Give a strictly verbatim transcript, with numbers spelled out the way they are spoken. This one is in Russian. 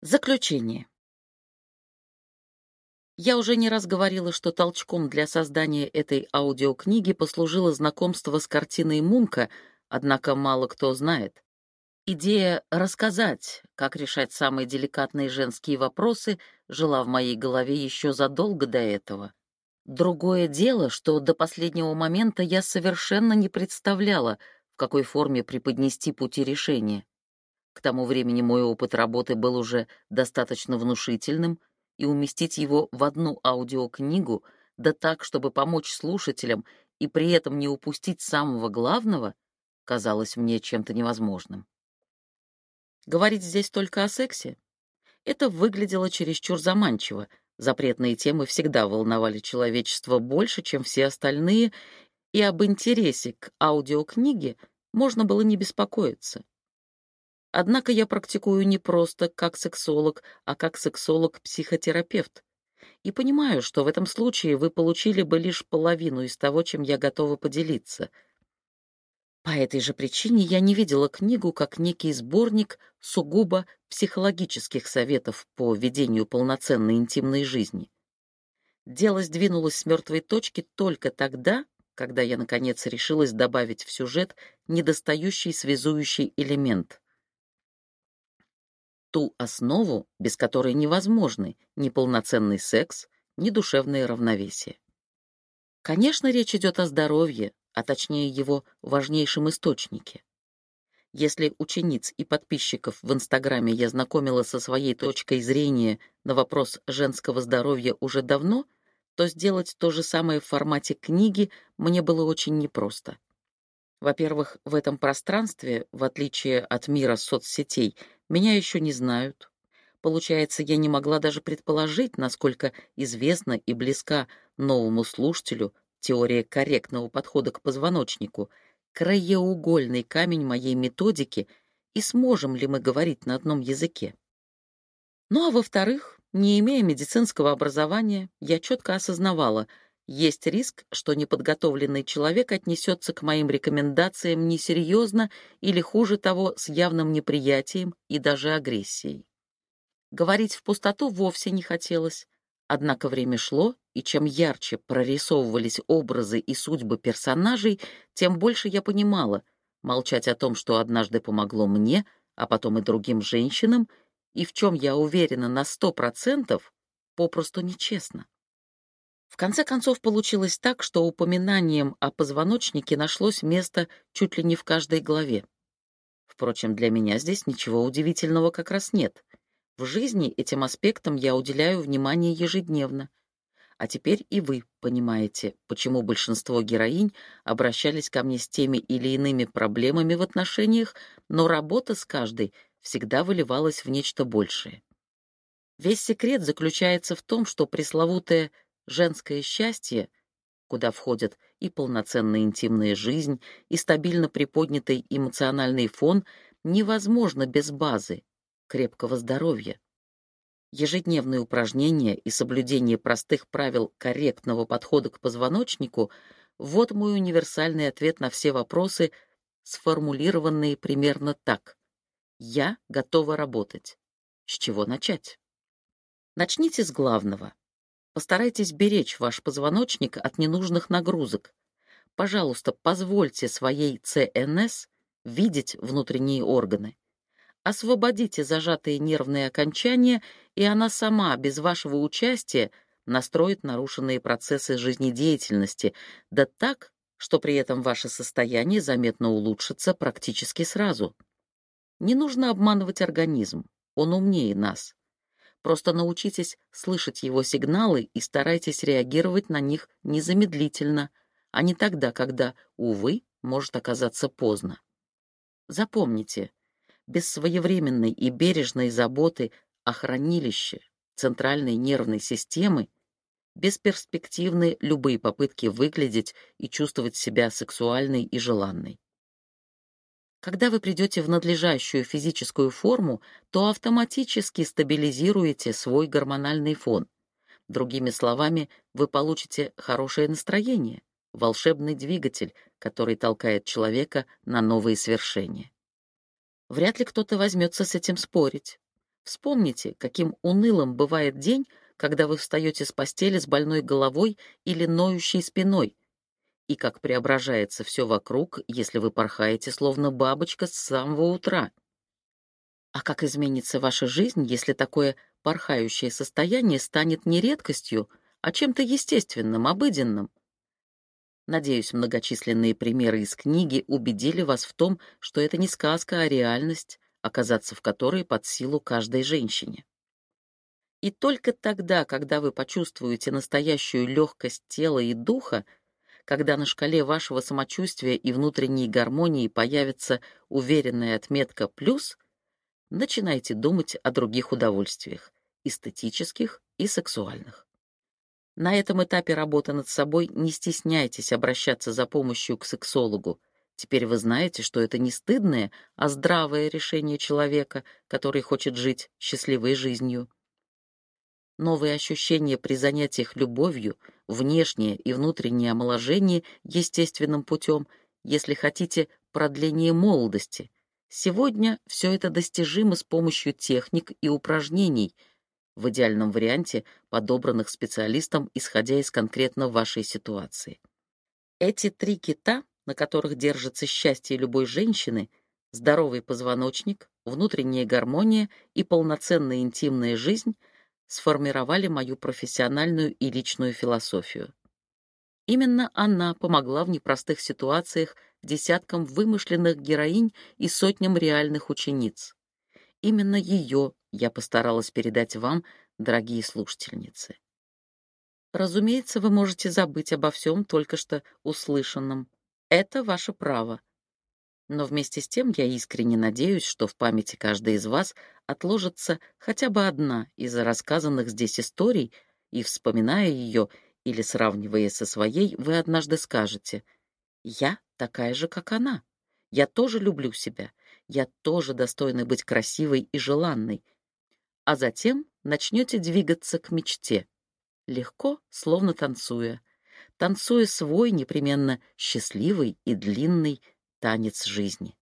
Заключение. Я уже не раз говорила, что толчком для создания этой аудиокниги послужило знакомство с картиной Мунка, однако мало кто знает. Идея рассказать, как решать самые деликатные женские вопросы, жила в моей голове еще задолго до этого. Другое дело, что до последнего момента я совершенно не представляла, в какой форме преподнести пути решения. К тому времени мой опыт работы был уже достаточно внушительным, и уместить его в одну аудиокнигу, да так, чтобы помочь слушателям и при этом не упустить самого главного, казалось мне чем-то невозможным. Говорить здесь только о сексе? Это выглядело чересчур заманчиво. Запретные темы всегда волновали человечество больше, чем все остальные, и об интересе к аудиокниге можно было не беспокоиться. Однако я практикую не просто как сексолог, а как сексолог-психотерапевт. И понимаю, что в этом случае вы получили бы лишь половину из того, чем я готова поделиться. По этой же причине я не видела книгу как некий сборник сугубо психологических советов по ведению полноценной интимной жизни. Дело сдвинулось с мертвой точки только тогда, когда я, наконец, решилась добавить в сюжет недостающий связующий элемент — ту основу, без которой невозможны ни полноценный секс, ни душевное равновесие. Конечно, речь идет о здоровье, а точнее его важнейшем источнике. Если учениц и подписчиков в Инстаграме я знакомила со своей точкой зрения на вопрос женского здоровья уже давно, то сделать то же самое в формате книги мне было очень непросто. Во-первых, в этом пространстве, в отличие от мира соцсетей, меня еще не знают. Получается, я не могла даже предположить, насколько известна и близка новому слушателю теория корректного подхода к позвоночнику, краеугольный камень моей методики, и сможем ли мы говорить на одном языке. Ну а во-вторых, не имея медицинского образования, я четко осознавала, есть риск, что неподготовленный человек отнесется к моим рекомендациям несерьезно или, хуже того, с явным неприятием и даже агрессией. Говорить в пустоту вовсе не хотелось, однако время шло, и чем ярче прорисовывались образы и судьбы персонажей, тем больше я понимала, молчать о том, что однажды помогло мне, а потом и другим женщинам, и в чем я уверена на сто процентов, попросту нечестно. В конце концов, получилось так, что упоминанием о позвоночнике нашлось место чуть ли не в каждой главе. Впрочем, для меня здесь ничего удивительного как раз нет. В жизни этим аспектам я уделяю внимание ежедневно. А теперь и вы понимаете, почему большинство героинь обращались ко мне с теми или иными проблемами в отношениях, но работа с каждой всегда выливалась в нечто большее. Весь секрет заключается в том, что пресловутое женское счастье, куда входят и полноценная интимная жизнь, и стабильно приподнятый эмоциональный фон, невозможно без базы, крепкого здоровья. Ежедневные упражнения и соблюдение простых правил корректного подхода к позвоночнику — вот мой универсальный ответ на все вопросы, сформулированные примерно так. Я готова работать. С чего начать? Начните с главного. Постарайтесь беречь ваш позвоночник от ненужных нагрузок. Пожалуйста, позвольте своей Цэ Эн Эс видеть внутренние органы. Освободите зажатые нервные окончания, и она сама, без вашего участия, настроит нарушенные процессы жизнедеятельности, да так, что при этом ваше состояние заметно улучшится практически сразу. Не нужно обманывать организм, он умнее нас. Просто научитесь слышать его сигналы и старайтесь реагировать на них незамедлительно, а не тогда, когда, увы, может оказаться поздно. Запомните, без своевременной и бережной заботы о хранилище центральной нервной системы бесперспективны любые попытки выглядеть и чувствовать себя сексуальной и желанной. Когда вы придете в надлежащую физическую форму, то автоматически стабилизируете свой гормональный фон. Другими словами, вы получите хорошее настроение, волшебный двигатель, который толкает человека на новые свершения. Вряд ли кто-то возьмется с этим спорить. Вспомните, каким унылым бывает день, когда вы встаете с постели с больной головой или ноющей спиной, и как преображается все вокруг, если вы порхаете, словно бабочка, с самого утра. А как изменится ваша жизнь, если такое порхающее состояние станет не редкостью, а чем-то естественным, обыденным? Надеюсь, многочисленные примеры из книги убедили вас в том, что это не сказка, а реальность, оказаться в которой под силу каждой женщине. И только тогда, когда вы почувствуете настоящую легкость тела и духа, когда на шкале вашего самочувствия и внутренней гармонии появится уверенная отметка «плюс», начинайте думать о других удовольствиях, эстетических и сексуальных. На этом этапе работы над собой не стесняйтесь обращаться за помощью к сексологу. Теперь вы знаете, что это не стыдное, а здравое решение человека, который хочет жить счастливой жизнью. Новые ощущения при занятиях любовью, внешнее и внутреннее омоложение естественным путем, если хотите, продление молодости. Сегодня все это достижимо с помощью техник и упражнений, в идеальном варианте подобранных специалистом, исходя из конкретно вашей ситуации. Эти три кита, на которых держится счастье любой женщины, здоровый позвоночник, внутренняя гармония и полноценная интимная жизнь, сформировали мою профессиональную и личную философию. Именно она помогла в непростых ситуациях десяткам вымышленных героинь и сотням реальных учениц. Именно ее я постаралась передать вам, дорогие слушательницы. Разумеется, вы можете забыть обо всем только что услышанном. Это ваше право. Но вместе с тем я искренне надеюсь, что в памяти каждой из вас отложится хотя бы одна из рассказанных здесь историй, и, вспоминая ее или сравнивая со своей, вы однажды скажете: «Я такая же, как она. Я тоже люблю себя. Я тоже достойна быть красивой и желанной». А затем начнете двигаться к мечте, легко, словно танцуя, танцуя свой непременно счастливый и длинный танец жизни.